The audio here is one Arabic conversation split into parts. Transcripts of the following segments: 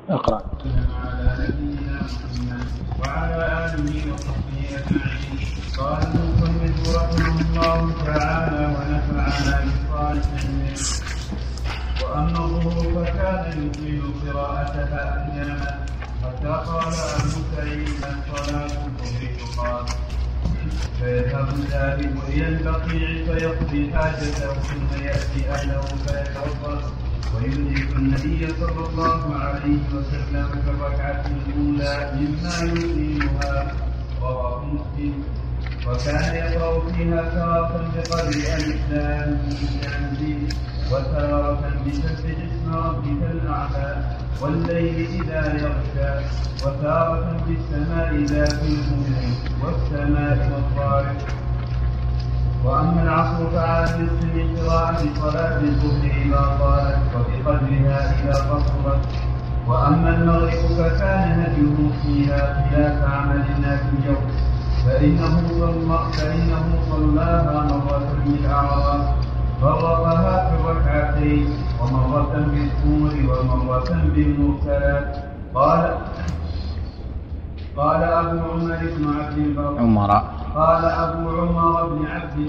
اقرأ. على نبينا محمد وعلى آله وصحبه أجمعين. قال المصنف رحمه الله تعالى ونفعنا بصالح منه. وأما الظهور فكان يطيل قراءتها أحيانا حتى قال أبو سعيد صلاة الظهر تقام، فيذهب الذاهب إلى البقيع فيقضي حاجته ثم يأتي أهله فيتوضأ ويدرك النبي صلى الله عليه وسلم في الركعة الأولى مما يطيلها. رواه مسلم. وكان يقرأ فيها تارة بقدر ألف لام ميم وتارة بسبح اسم ربك الأعلى والليل إذا يغشى وتارة بالسماء ذات البروج والسماء والطارق. وأما العصر فعاد من قراءة صلاة الظهر إذا طالت وبقدرها إذا قصرت. وأما المغرب فكان هديه فيها خلاف عمل الناس اليوم، فإنه صلاها مرة بالأعراف فرقها في الركعتين ومرة بالطور ومرة بالمرسلات. قال أبو عمر بن عبد البر قال أبو عمر بن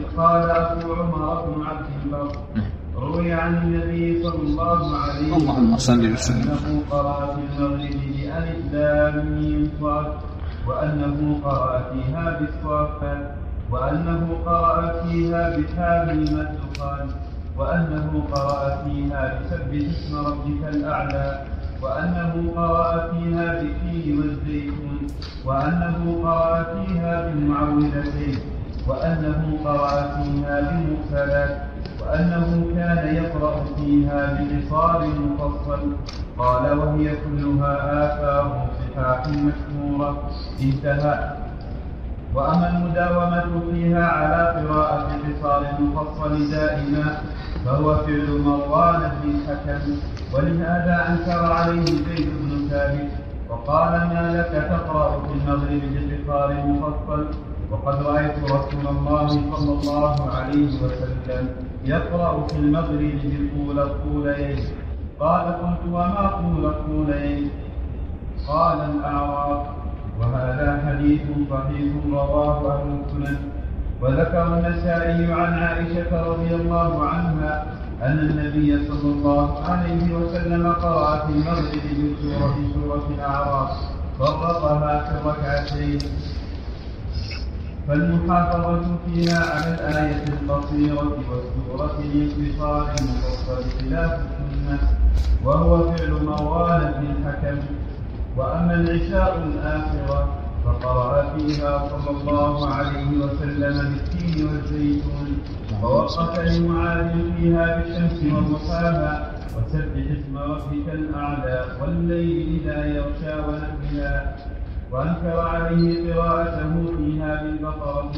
عبد البر روي عن النبي صلى الله عليه وسلم أنه قرأ في المغرب بألف لام ميم صاد وأنه قرأ فيها بالصافات وأنه قرأ فيها بحاميم الدخان وأنه قرأ فيها بسبح اسم ربك الأعلى وأنه قرأ فيها بالتين والزيتون وأنه قرأ فيها بالمعوذتين وأنه قرأ فيها بالمرسلات وأنه كان يقرأ فيها بقصار مفصل. قال وهي كلها آثار صحاح مشهورة. انتهى. وأما المداومة فيها على قراءة قصار مفصل دائما فهو فعل مروان بن الحكم، ولهذا أنكر عليه زيد بن ثابت وقال ما لك تقرأ في المغرب بقصار مفصل وقد رأيت رسول الله صلى الله عليه وسلم يقرأ في المغرب بطول الطولين. قال قلت وما طول الطولين؟ قال الأعراف. وهذا حديث صحيح رواه أهل السنن. وذكر النسائي عن عائشة رضي الله عنها أن النبي صلى الله عليه وسلم قرأ في المغرب بسورة الأعراف فرقها في الركعتين. فالمحافظة فيها على الآية القصيرة والسورة الانتصار المفصل خلاف السنة وهو فعل مروان بن الحكم. وأما العشاء الآخرة فقرأ فيها صلى الله عليه وسلم بالتين والزيتون ووقف لمعاذ فيها بالشمس وضحاها وسبح اسم ربك الأعلى والليل إذا يغشى ونحوها. وأنكر عليه قراءته فيها بالبقرة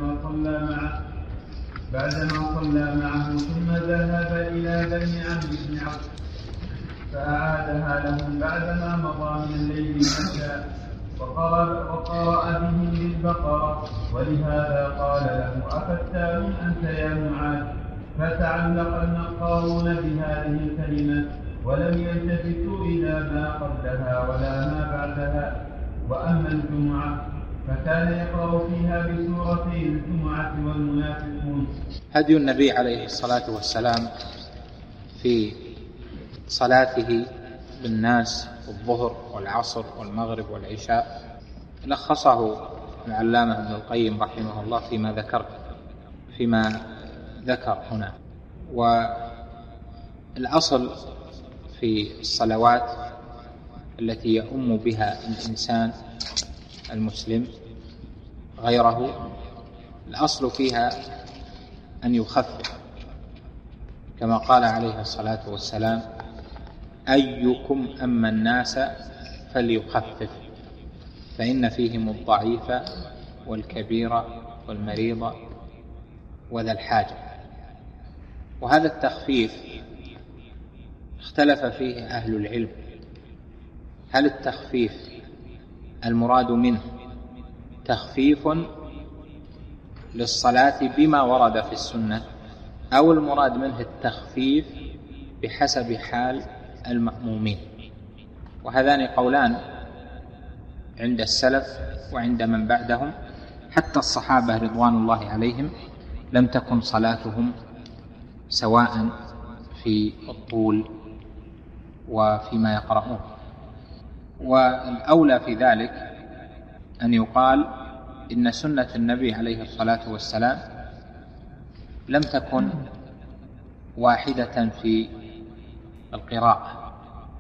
بعدما صلى معه ثم ذهب إلى بني عمرو بن عوف فأعادها لهم بعدما مضى من الليل العشاء وقرأ بهم بالبقرة. ولهذا قال له أفتان أنت يا معاذ؟ فتعلق النقارون بهذه الكلمة ولم يلتفتوا إلى ما قبلها ولا ما بعدها. وأما الجمعة فكان يقرأ فيها بسورتي الجمعة والمنافقون. هدي النبي عليه الصلاة والسلام في صلاته بالناس الظهر والعصر والمغرب والعشاء لخصه العلامة ابن القيم رحمه الله فيما ذكر هنا. والأصل في الصلوات التي يؤم بها الإنسان المسلم غيره الأصل فيها أن يخفف كما قال عليه الصلاة والسلام أيكم أما الناس فليخفف فإن فيهم الضعيف والكبير والمريض وذا الحاجة. وهذا التخفيف اختلف فيه أهل العلم، هل التخفيف المراد منه تخفيف للصلاة بما ورد في السنة أو المراد منه التخفيف بحسب حال المأمومين. وهذان قولان عند السلف وعند من بعدهم. حتى الصحابة رضوان الله عليهم لم تكن صلاتهم سواء في الطول وفيما يقرؤون. والأولى في ذلك أن يقال إن سنة النبي عليه الصلاة والسلام لم تكن واحدة في القراءة.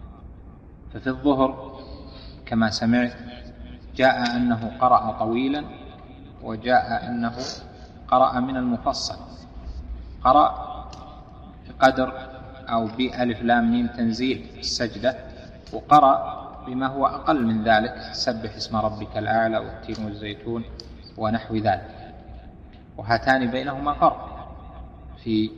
ففي الظهر كما سمعت جاء أنه قرأ طويلا، وجاء أنه قرأ من المفصل، قرأ بقدر أو بألف لام ميم تنزيل السجدة، وقرأ بما هو أقل من ذلك، سبح اسم ربك الأعلى والتين والزيتون ونحو ذلك. وهاتان بينهما فرق في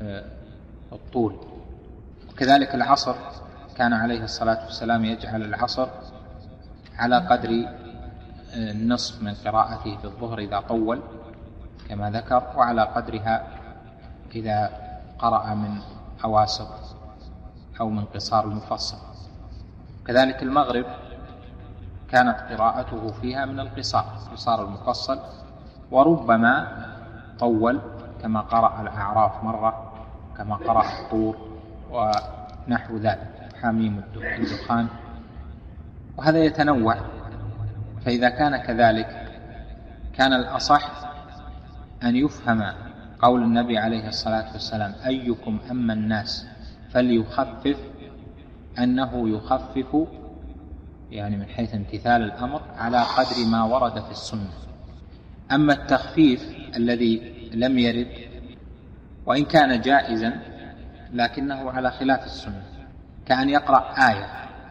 الطول. وكذلك العصر كان عليه الصلاة والسلام يجعل العصر على قدر النصف من قراءته في الظهر إذا طول كما ذكر، وعلى قدرها إذا قرأ من أواسط أو من قصار المفصل. كذلك المغرب كانت قراءته فيها من قصار المفصل، وربما طول كما قرأ الأعراف مرة، كما قرأ الطور ونحو ذلك، حميم الدخان، وهذا يتنوع. فإذا كان كذلك كان الأصح أن يفهم قول النبي عليه الصلاة والسلام أيكم أما الناس فليخفف، أنه يخفف يعني من حيث امتثال الأمر على قدر ما ورد في السنة. أما التخفيف الذي لم يرد وإن كان جائزا لكنه على خلاف السنة، كأن يقرأ آية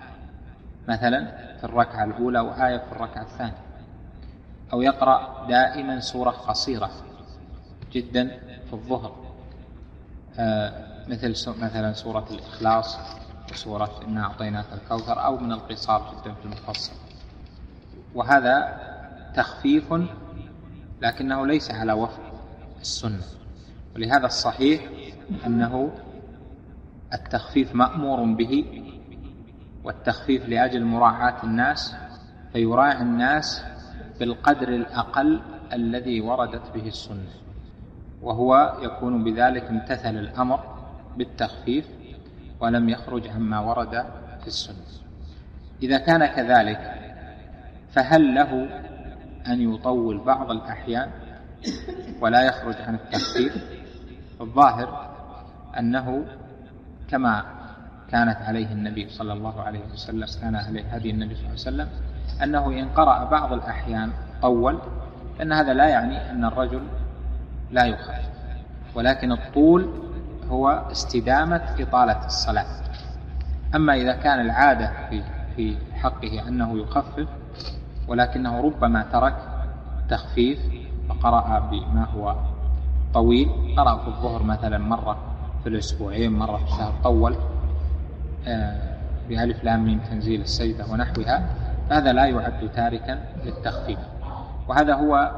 مثلا في الركعة الأولى وآية في الركعة الثانية، أو يقرأ دائما سورة قصيرة جدا في الظهر، مثلا سورة الإخلاص وسورة إنا أعطيناك الكوثر، أو من القصار جدا في المفصل. وهذا تخفيف لكنه ليس على وفق السنة. ولهذا الصحيح أنه التخفيف مأمور به، والتخفيف لأجل مراعاة الناس، فيراعي الناس بالقدر الأقل الذي وردت به السنة، وهو يكون بذلك امتثل الأمر بالتخفيف ولم يخرج عما ورد في السنة. إذا كان كذلك فهل له أن يطول بعض الأحيان ولا يخرج عن التخفيف؟ الظاهر أنه كما كانت عليه النبي صلى الله عليه وسلم، كان عليه هدي النبي صلى الله عليه وسلم، أنه إن قرأ بعض الأحيان طول، لأن هذا لا يعني أن الرجل لا يخفف، ولكن الطول هو استدامة إطالة الصلاة. أما إذا كان العادة في حقه أنه يخفف ولكنه ربما ترك تخفيف فقرأ بما هو طويل، قرأ في الظهر مثلا مرة في الأسبوعين، مرة في الشهر، طول بألف لام ميم تنزيل السجدة ونحوها، فهذا لا يعد تاركا للتخفيف. وهذا هو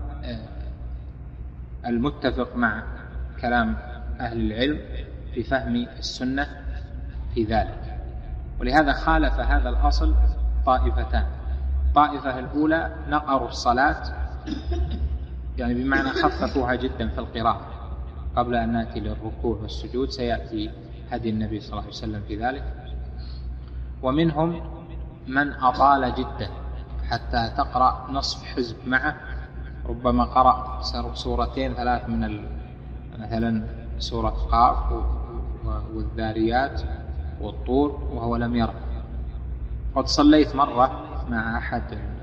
المتفق مع كلام أهل العلم في فهم السنة في ذلك. ولهذا خالف هذا الأصل طائفتان. الطائفة الأولى نقروا الصلاة، يعني بمعنى خففوها جدا في القراءة. قبل أن نأتي للركوع والسجود سيأتي هدي النبي صلى الله عليه وسلم في ذلك. ومنهم من أطال جدا حتى تقرأ نصف حزب معه، ربما قرأ سورتين ثلاث من مثلا سورة قاف والذاريات والطور وهو لم يرى. قد صليت مرة مع أحد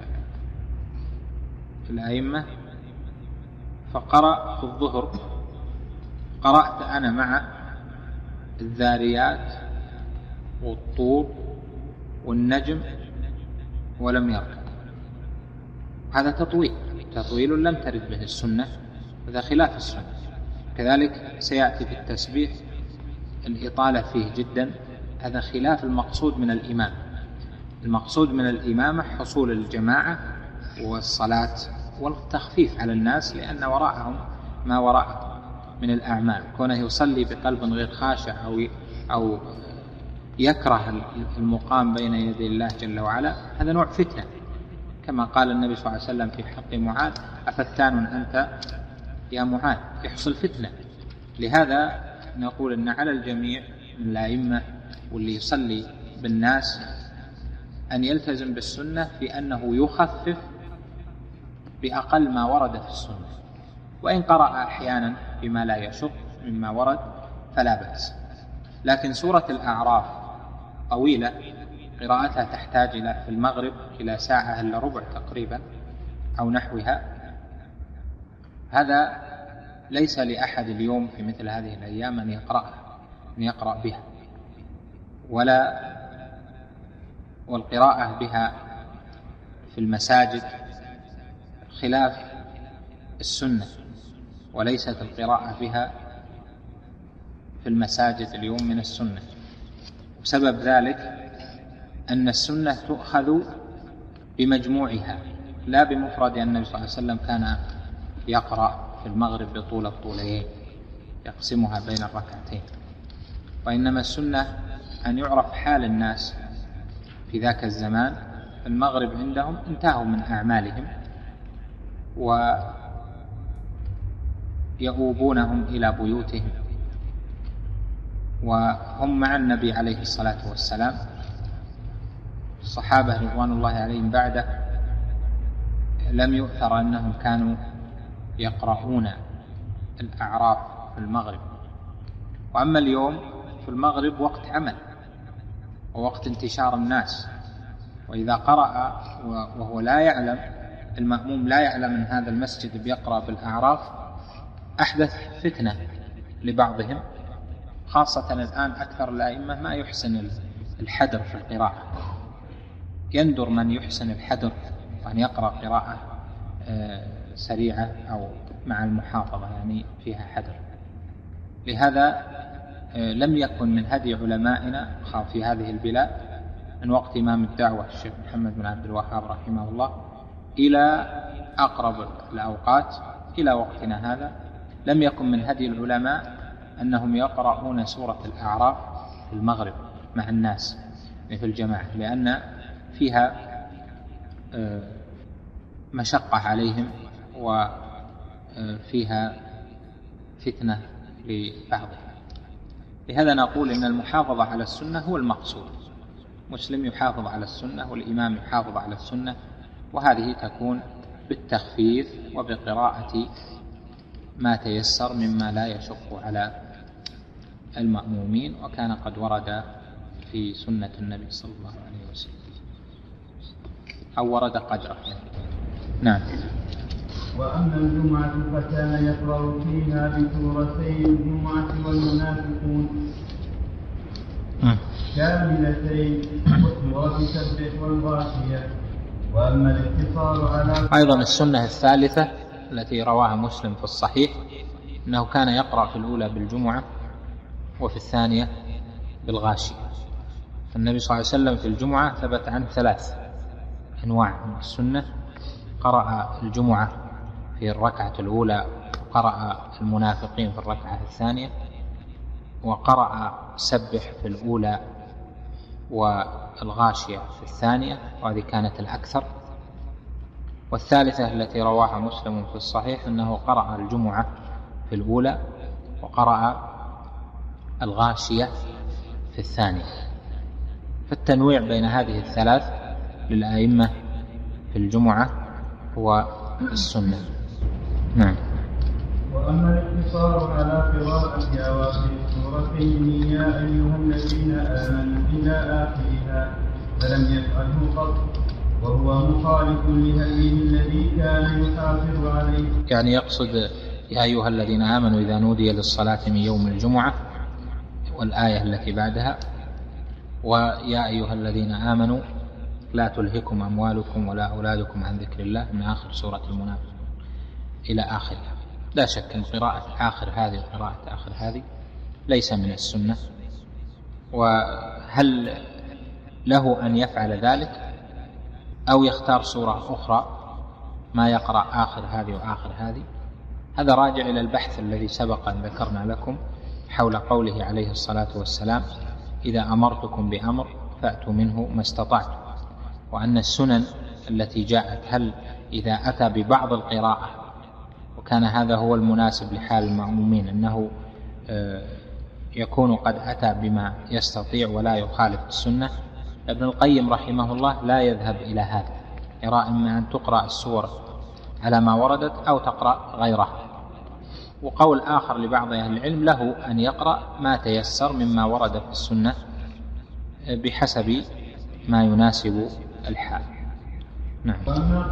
الأئمة فقرأ في الظهر، قرأت أنا مع الذاريات والطور والنجم ولم يرى. هذا تطويل لم ترد به السنة، هذا خلاف السنة. كذلك سيأتي في التسبيح الإطالة فيه جدا، هذا خلاف المقصود من الإمام. المقصود من الإمامة حصول الجماعة والصلاة والتخفيف على الناس، لأن وراءهم ما وراء من الأعمال. كونه يصلي بقلب غير خاشع أو يكره المقام بين يدي الله جل وعلا، هذا نوع فتنة، كما قال النبي صلى الله عليه وسلم في حق معاذ: أفتان أنت يا معاذ؟ يحصل فتنة. لهذا نقول أن على الجميع من الأئمة واللي يصلي بالناس أن يلتزم بالسنة في أنه يخفف بأقل ما ورد في السنة، وإن قرأ أحيانا بما لا يشق مما ورد فلا بأس. لكن سورة الأعراف طويلة، قراءتها تحتاج في المغرب إلى ساعة إلا ربع تقريبا أو نحوها. هذا ليس لأحد اليوم في مثل هذه الأيام أن يقرأ بها، والقراءة بها في المساجد خلاف السنة، وليست القراءة بها في المساجد اليوم من السنة. وسبب ذلك أن السنة تؤخذ بمجموعها لا بمفرد. النبي صلى الله عليه وسلم كان يقرأ في المغرب بطول الطولين يقسمها بين الركعتين، وإنما السنة أن يعرف حال الناس في ذاك الزمان. المغرب عندهم انتهوا من أعمالهم ويؤوبونهم إلى بيوتهم، وهم مع النبي عليه الصلاة والسلام. الصحابة رضوان الله عليهم بعده لم يؤثر أنهم كانوا يقرؤون الأعراف في المغرب. وأما اليوم في المغرب وقت عمل ووقت انتشار الناس، وإذا قرأ وهو لا يعلم، المأموم لا يعلم أن هذا المسجد بيقرأ بالأعراف، أحدث فتنة لبعضهم، خاصة الآن أكثر الأئمة ما يحسن الحدر في القراءة. يندر من يحسن الحدر وأن يقرأ قراءة سريعة أو مع المحافظة يعني فيها حدر. لهذا لم يكن من هدي علمائنا في هذه البلاد من وقت إمام الدعوة الشيخ محمد بن عبد الوهاب رحمه الله إلى أقرب الأوقات إلى وقتنا هذا، لم يكن من هدي العلماء أنهم يقرؤون سورة الأعراف في المغرب مع الناس في الجماعة، لأن فيها مشقة عليهم وفيها فتنة لبعضهم. لهذا نقول إن المحافظة على السنة هو المقصود، مسلم يحافظ على السنة والإمام يحافظ على السنة، وهذه تكون بالتخفيف وبقراءة ما تيسر مما لا يشق على المأمومين، وكان قد ورد في سنة النبي صلى الله عليه وسلم أو ورد قدره. نعم. وأما الجمعة فكان يقرأ فيها بسورتي الجمعة والمنافقون كاملتين وسورة سبح والغاشية. وأما الاقتصار على أيضا السنة الثالثة التي رواها مسلم في الصحيح أنه كان يقرأ في الأولى بالجمعة وفي الثانية بالغاشية. النبي صلى الله عليه وسلم في الجمعة ثبت عنه 3 أنواع من السنة: قرأ الجمعة في الركعة الأولى، وقرأ المنافقين في الركعة الثانية، وقرأ سبح في الأولى والغاشية في الثانية، وهذه كانت الأكثر. والثالثة التي رواها مسلم في الصحيح أنه قرأ الجمعة في الأولى وقرأ الغاشية في الثانية. فالتنويع بين هذه الثلاث للأئمة في الجمعة هو السنة. نعم. وأما الاقتصار على قراءة أواخر السورتين يا أيها الذين آمنوا إلى آخرها فلم يفعله قط، وهو مخالف لهديه الذي كان يحافظ عليه. يعني يقصد يا أيها الذين آمنوا إذا نودي للصلاة من يوم الجمعة، والآية التي بعدها ويا أيها الذين آمنوا لا تلهكم أموالكم ولا أولادكم عن ذكر الله من آخر سورة المنافقون إلى آخرها. لا شك أن قراءة آخر هذه وقراءة آخر هذه ليس من السنة. وهل له أن يفعل ذلك أو يختار سورة أخرى ما يقرأ آخر هذه وآخر هذه؟ هذا راجع إلى البحث الذي سبق أن ذكرنا لكم حول قوله عليه الصلاة والسلام إذا أمرتكم بأمر فأتوا منه ما استطعتم، وأن السنن التي جاءت هل إذا أتى ببعض القراءة وكان هذا هو المناسب لحال المأمومين أنه يكون قد أتى بما يستطيع ولا يخالف السنة. ابن القيم رحمه الله لا يذهب إلى هذا، يرى إما أن تقرأ السور على ما وردت أو تقرأ غيرها. وقول آخر لبعض أهل العلم له أن يقرأ ما تيسر مما ورد في السنة بحسب ما يناسب الحال. نعم. وأما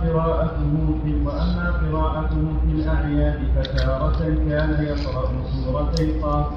قراءته في الأعياد فتارة كان يقرأ سورتي قاف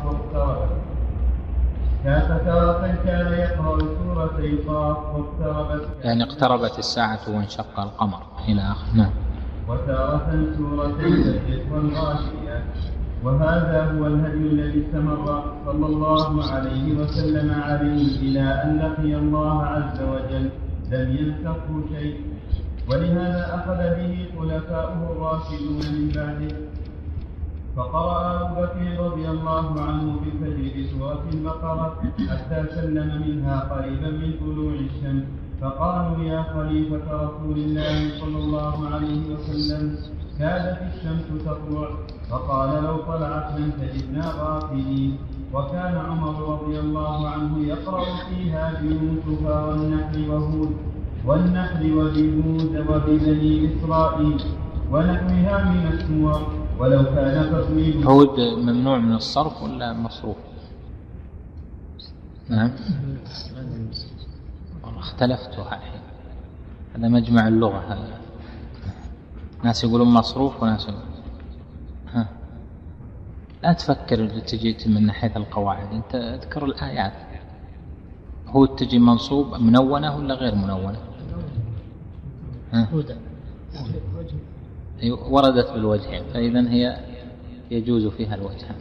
واقتربت يعني اقتربت الساعة وانشق القمر إلى آخر. نعم. وتارة سورتي الفجر والغاشية. وهذا هو الهدي الذي استمر صلى الله عليه وسلم عليه إلى أن لقي الله عز وجل لم ينسخه شيء، ولهذا أخذ به خلفاؤه الراشدون من بعده. فقرأ أبو بكر رضي الله عنه في الفجر سورة البقرة حتى سلم منها قريبا من طلوع الشمس، فقالوا يا خليفة رسول الله صلى الله عليه وسلم كادت الشمس تطلع، فقال لو طلعت لم تجدنا غافلين. وكان عمر رضي الله عنه يقرأ فيها بيوسف والنحل وبهود وببني إسرائيل ونحوها من السور، ولو كان تطويل. هود ممنوع من الصرف ولا مصروف؟ نعم. اختلفتها الحين، هذا مجمع اللغة، هذا ناس يقولون مصروف وناس لا تفكر تجي من ناحية القواعد، انت اذكر الآيات. هو تجي منصوب منونة ولا غير منونة؟ وردت بالوجهين، فإذن هي يجوز فيها الوجهان.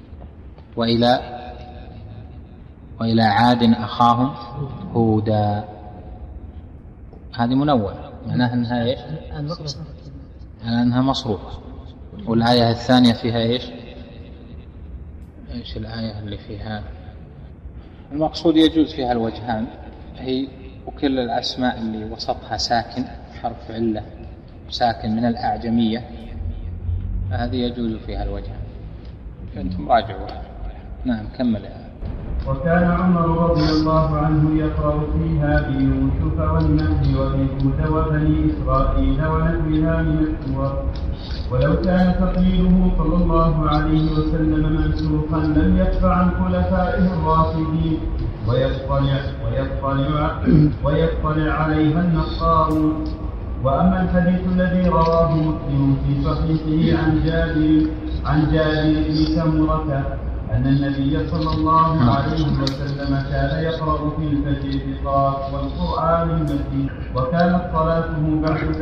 وإلى عاد أخاهم هودا، هذه منونة معناها أنها إيش؟ أنها مصروفة. والآية الثانية فيها إيش الآية اللي فيها المقصود يجوز فيها الوجهان، هي وكل الأسماء اللي وسطها ساكن حرف علة ساكن من الأعجمية هذه يجوز فيها الوجهان. أنتم راجعوا. نعم كمل. وكان عمر رضي الله عنه يقرأ فيها بيوسف والنحل وبهود وبني إسرائيل ونحوها من السور، ولو كان تقليله صلى الله عليه وسلم منسوخا لم يخف عن خلفائه الراشدين ويطلع عليها النصارون. وأما الحديث الذي رواه مسلم في صحيحه عن جابر بن سمرة أن النبي صلى الله عليه وسلم كان يقرأ في الفجر بقاف والقرآن المجيد، وكانت صلاته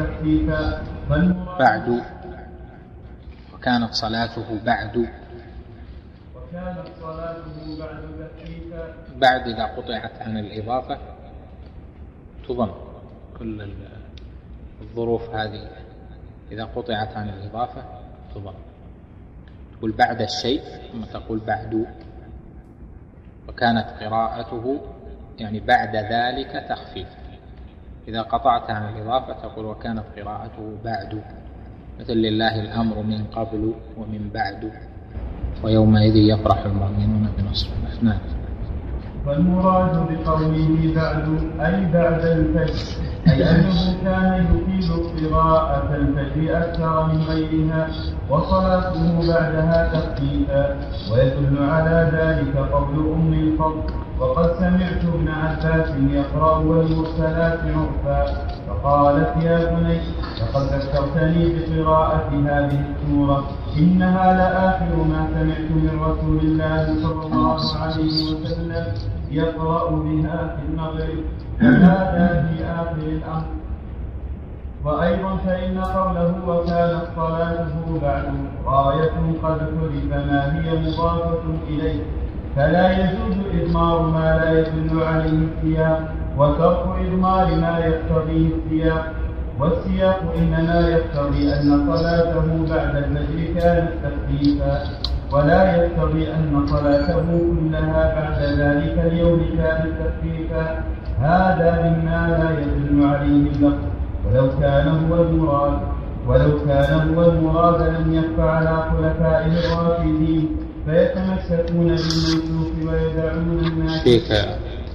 تخفيفا بعد إذا قطعت عن الإضافة تضم. كل الظروف هذه إذا قطعت عن الإضافة تضم. تقول بعد الشيء ثم تقول بعد. وكانت قراءته يعني بعد ذلك تخفيف. إذا قطعت عن الإضافة تقول وكانت قراءته بعد، مثل لله الأمر من قبل ومن بعد ويومئذ يفرح المؤمنون بنصر الله. نعم. فالمراد بقوله بعد أي بعد الفجر، أي أنه كان يطيل قراءة الفجر أكثر من غيرها وصلاته بعدها تخفيفا، ويدل على ذلك قول أم الفضل وقد سمعت ابن عباس يقرأ والمرسلات عرفا، فقالت يا بني لقد ذكرتني بقراءة هذه السورة، إنها لآخر ما سمعت من رسول الله صلى الله عليه وسلم يقرأ بها في المغرب، وهذا في آخر الأمر. وأيضا فإن قوله وكانت صلاته بعد غاية قد حذف ما هي مضافة إليه، فلا يجوز إضمار ما لا يدل عليه السياق وترك إضمار ما يقتضيه السياق، والسياق إنما يقتضي أن صلاته بعد الفجر كانت تخفيفا، ولا يقتضي أن صلاته كلها بعد ذلك اليوم كانت تخفيفا. هذا مما لا يدل عليه اللفظ، ولو كان هو المراد لم يخف على خلفائه الراشدين فيتمسكون بالمنسوخ ويدعون الناس.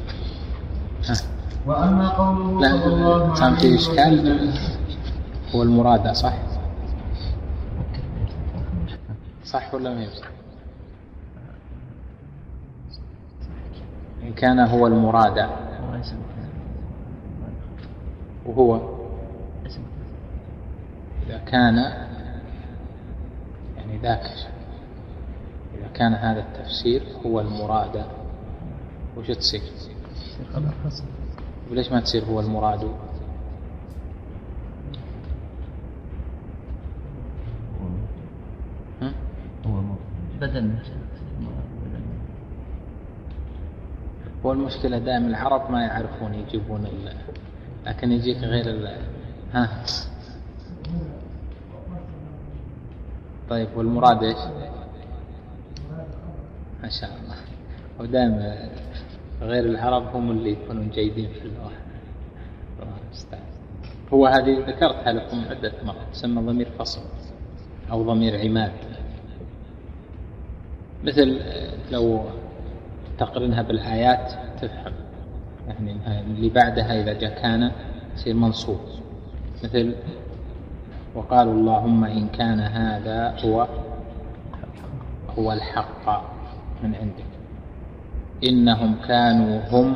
وأما قوله صلى الله عليه وسلم هو المراد صح ولا ما يصح؟ إن كان هو المراد وهو إذا كان يعني ذاك إذا كان هذا التفسير هو المراد وش تصير؟ وليش ما تصير هو المراد؟ بدل هو المشكلة دائما العرب ما يعرفون يجيبون لكن يجيك غير طيب والمراد ايش؟ ما شاء الله. ودائما غير العرب هم اللي يكونون جيدين في اللغة. هو هذه ذكرتها لكم عدة مرات تسمى ضمير فصل أو ضمير عماد، مثل لو تقرنها بالآيات تفهم يعني اللي بعدها إذا جاء كان يصير منصوب، مثل وقالوا اللهم إن كان هذا هو الحق من عندك إنهم كانوا هم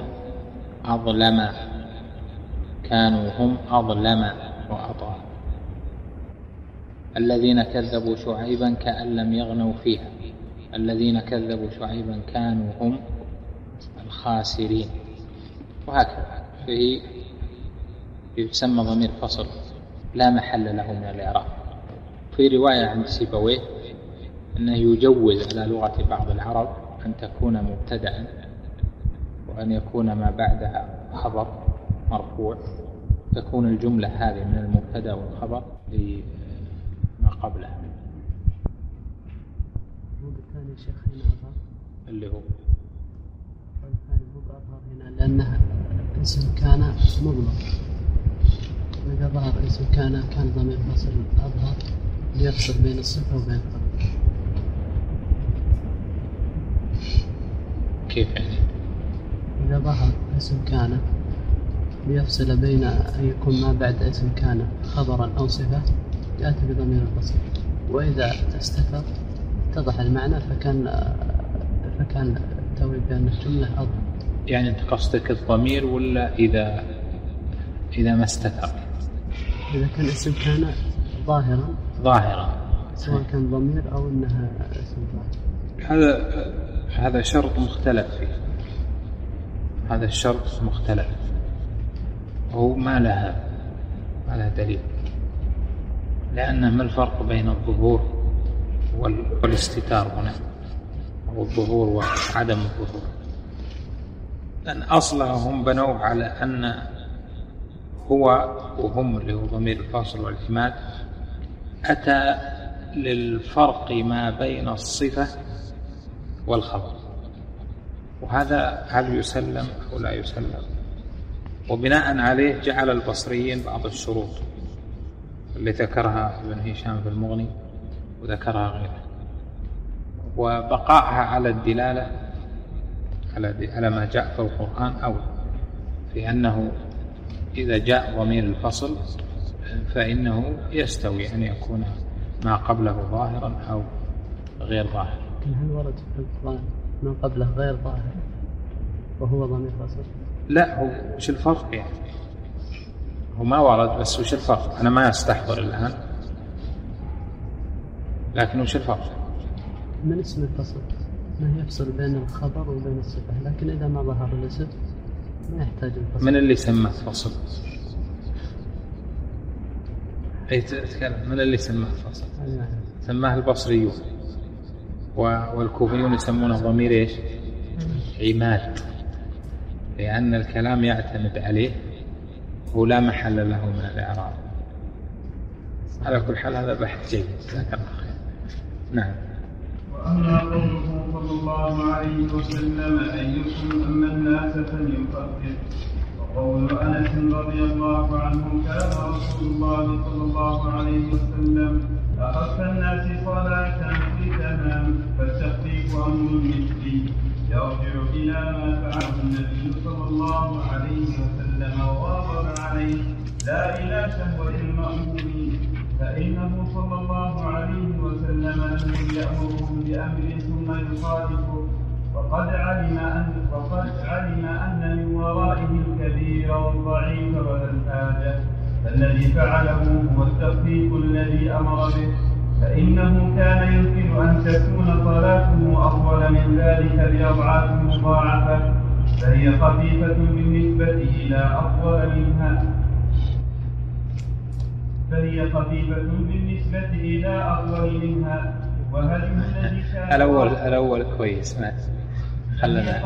أظلم وأطغى الذين كذبوا شعيبا كأن لم يغنوا فيها الذين كذبوا شعيبا كانوا هم الخاسرين، وهكذا فيه يسمى ضمير فصل لا محل له من الإعراب. في رواية عند سيبويه أنه يجوز على لغة بعض العرب أن تكون مبتدأ وأن يكون ما بعدها خبر مرفوع، تكون الجملة هذه من المبتدأ والخبر لما قبلها. الثاني شيخ هنا أظهر اللي هو الثاني هو أظهر هنا لأنها اسم كان مضمر، إذا ظهر اسم كان ضمير فصل أظهر ليفصل بين الصفة وبين الخبر. كيف يعني؟ إذا ظهر اسم كان ليفصل بين أن يكون ما بعد اسم كان خبرا أو صفة يأتي بضمير الفصل، وإذا استتر اتضح المعنى فكان توي بأن الجملة أظهر. يعني أنت قصدك الضمير ولا إذا ما استتر؟ إذا كان اسم كان ظاهرا سواء كان ضمير أو أنها اسم ظاهر. هذا شرط مختلف فيه، هذا الشرط مختلف هو ما لها دليل، لأنه ما الفرق بين الظهور والاستتار هنا، أو الظهور وعدم الظهور؟ لأن أصلهم بنوا على أن هو وهم اللي هو ضمير الفاصل والاعتماد أتى للفرق ما بين الصفة والخبر، وهذا هل يسلم أو لا يسلم؟ وبناء عليه جعل البصريين بعض الشروط اللي ذكرها ابن هشام في المغني وذكرها غيره، وبقائها على الدلالة على ما جاء في القرآن، أو في أنه إذا جاء ضمير الفصل فإنه يستوي أن يكون ما قبله ظاهرا أو غير ظاهر. هل ورد في القرآن ما قبله غير ظاهر وهو ضمير فصل؟ لا، هو وش الفرق يعني؟ هو ما ورد، بس وش الفرق؟ أنا ما أستحضر الآن، لكن وش الفرق؟ من اسم الفصل ما يفصل بين الخبر وبين الصفة، لكن إذا ما ظهر الاسم ما يحتاج الفصل. من اللي سماه فصل؟ أي تتكلم من اللي سماه فصل؟ سماه البصريون، والكوفيون يسمونه ضمير إيش؟ عماد، لأن الكلام يعتمد عليه ولا محل له من الإعراب. على كل حال هذا بحث جيد. نعم. وأما قوله صلى الله عليه وسلم أيكم أما الناس فليخفف، وقول أنس رضي الله عنه كان رسول الله صلى الله عليه وسلم أخف الناس صلاة في تمام، فالتخفيف أمر مثلي يرجع إلى ما فعله النبي صلى الله عليه وسلم وواظب عليه، لا إلى شهوة المأمورين، فإنه صلى الله عليه وسلم لم يأمرهم بأمر ثم يخالفه، وقد علم أن من ورائه الكبير والضعيف ولا الحاجة، فالذي فعله هو التخفيف الذي أمر به، فإنه كان يمكن أن تكون صلاته أفضل من ذلك بأضعاف مضاعفة، فهي خفيفة بالنسبة إلى أفضل منها، وهل الذي كان الأول كويس خلنا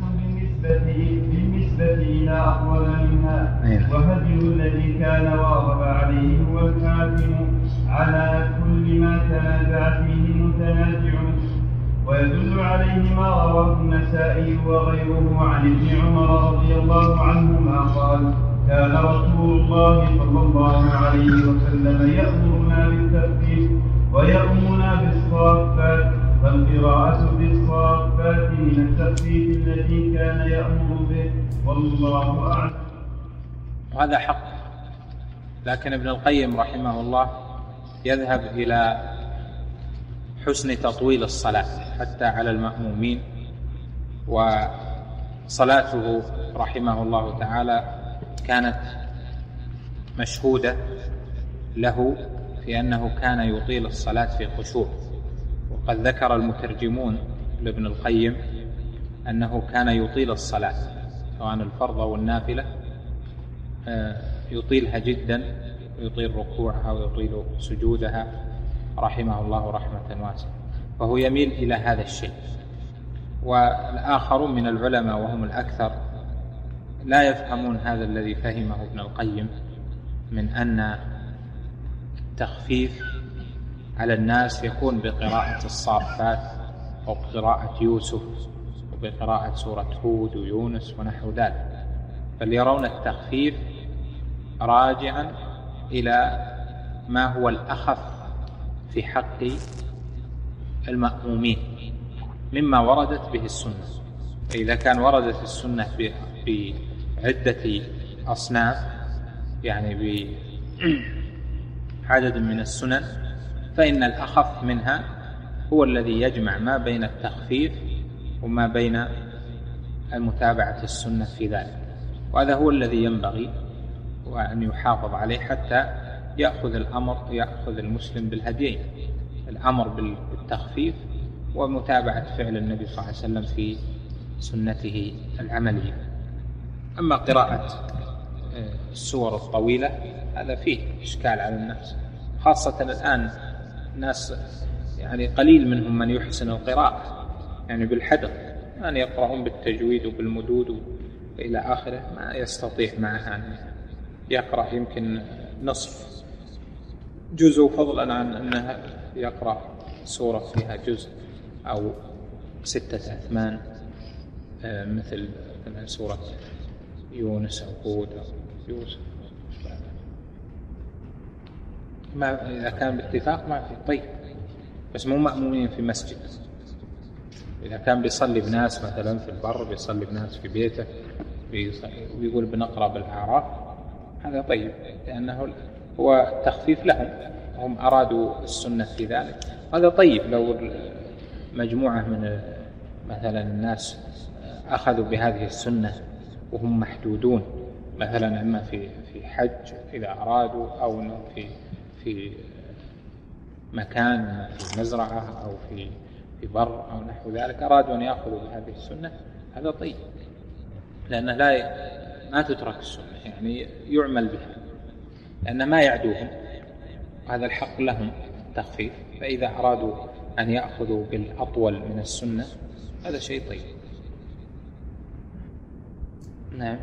بالنسبة إلى أفضل منها، وهدي الذي كان واظب عليه هو الحاكم على كل ما تنازع فيه متنازع، ويدل عليه ما رواه النسائي وغيره عن ابن عمر رضي الله عنهما قال كان رسول الله صلى الله عليه وسلم يأمرنا بالتخفيف ويأمرنا بالصافات، فالقراءة بالصافات من التخفيف الذي كان يأمر به، والله أعلم. هذا حق، لكن ابن القيم رحمه الله يذهب إلى حسن تطويل الصلاة حتى على المأمومين، وصلاته رحمه الله تعالى كانت مشهودة له في أنه كان يطيل الصلاة في خشوع، وقد ذكر المترجمون لابن القيم أنه كان يطيل الصلاة سواء الفرض أو النافلة، يطيلها جدا، ويطيل ركوعها ويطيل سجودها رحمه الله رحمة واسعة، وهو يميل إلى هذا الشيء. والآخرون من العلماء وهم الأكثر لا يفهمون هذا الذي فهمه ابن القيم من أن التخفيف على الناس يكون بقراءة الصافات أو بقراءة يوسف وبقراءة سورة هود ويونس ونحو ذلك، بل يرون التخفيف راجعا إلى ما هو الأخف في حق المأمومين مما وردت به السنة. إذا كان وردت السنة بعدة أصناف، يعني بعدد من السنن، فإن الأخف منها هو الذي يجمع ما بين التخفيف وما بين المتابعة السنة في ذلك، وهذا هو الذي ينبغي وأن يحافظ عليه حتى يأخذ المسلم بالهديين، الأمر بالتخفيف ومتابعة فعل النبي صلى الله عليه وسلم في سنته العملية. أما قراءة السور الطويلة هذا فيه إشكال على الناس، خاصة الآن الناس يعني قليل منهم من يحسن القراءة يعني بالحدق، أن يقرأون بالتجويد وبالمدود إلى آخره، ما يستطيع معها أن يقرأ يمكن نصف جزء، فضلا عن أنها يقرأ سورة فيها جزء أو 6 أثمان مثل سورة يونس أو هود أو يوسف. ما إذا كان باتفاق ما في طيب، بس مو مأمومين في مسجد. إذا كان بيصلي بناس مثلا في البر، بيصلي بناس في بيته ويقول بنقرأ بالأعراف، هذا طيب، لأنه هو تخفيف لهم، هم أرادوا السنة في ذلك، هذا طيب. لو مجموعة من مثلا الناس أخذوا بهذه السنة وهم محدودون، مثلا إما في حج إذا أرادوا، أو أنه في مكان في مزرعة أو في بر أو نحو ذلك، أرادوا أن يأخذوا بهذه السنة، هذا طيب، لأنه ما تترك السنة، يعني يعمل بها، لأن ما يعدوهم، هذا الحق لهم تخفيف، فإذا أرادوا أن يأخذوا بالأطول من السنة هذا شيء طيب. نعم.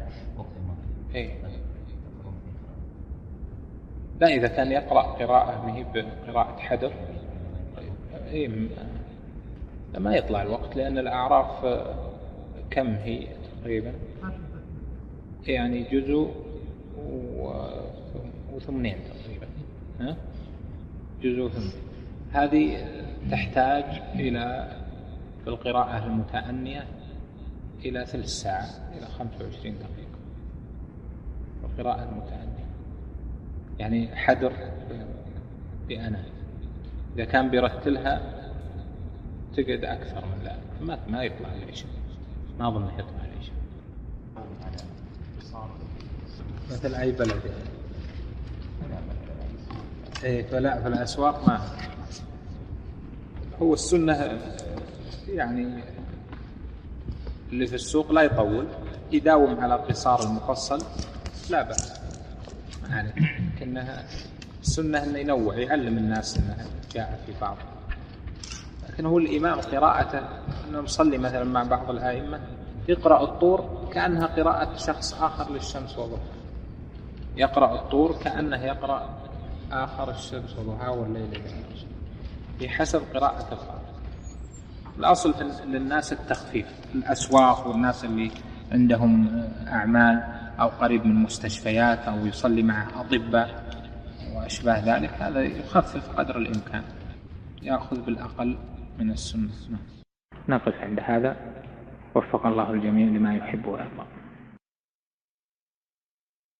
لا، إذا كان يقرأ قراءة مهي بقراءة حدر ما يطلع الوقت، لأن الأعراف كم هي تقريبا؟ يعني جزء وثمنين تقريبا، جزء وثمنين. هذه تحتاج إلى في القراءة المتأنية إلى ثلث ساعة إلى 25 دقيقة القراءة المتأنية، يعني حدر بأناة. إذا كان بيرتلها تقعد أكثر من ذلك، ما يطلع العشاء، ما أظن يطلع العشاء. مثل أي بلد فلا في الأسواق ما هو السنة، يعني اللي في السوق لا يطول، يداوم على قصار المفصل لا بأس يعني. لكنها السنة أنه ينوع، يعلم الناس أنها جاء في بعض. لكن هو الإمام قراءته أنه مصلي مثلا مع بعض الآئمة يقرأ الطور كأنها قراءة شخص آخر للشمس وضحاها، يقرأ الطور كأنه يقرأ آخر الشمس وضحاها والليل بحسب قراءة القارئ. الأصل للناس التخفيف، الأسواق والناس اللي عندهم أعمال أو قريب من مستشفيات أو يصلي مع أطباء وأشباه ذلك، هذا يخفف قدر الإمكان، يأخذ بالأقل من السنة. نقف عند هذا، وفق الله الجميع لما يحب ويرضى.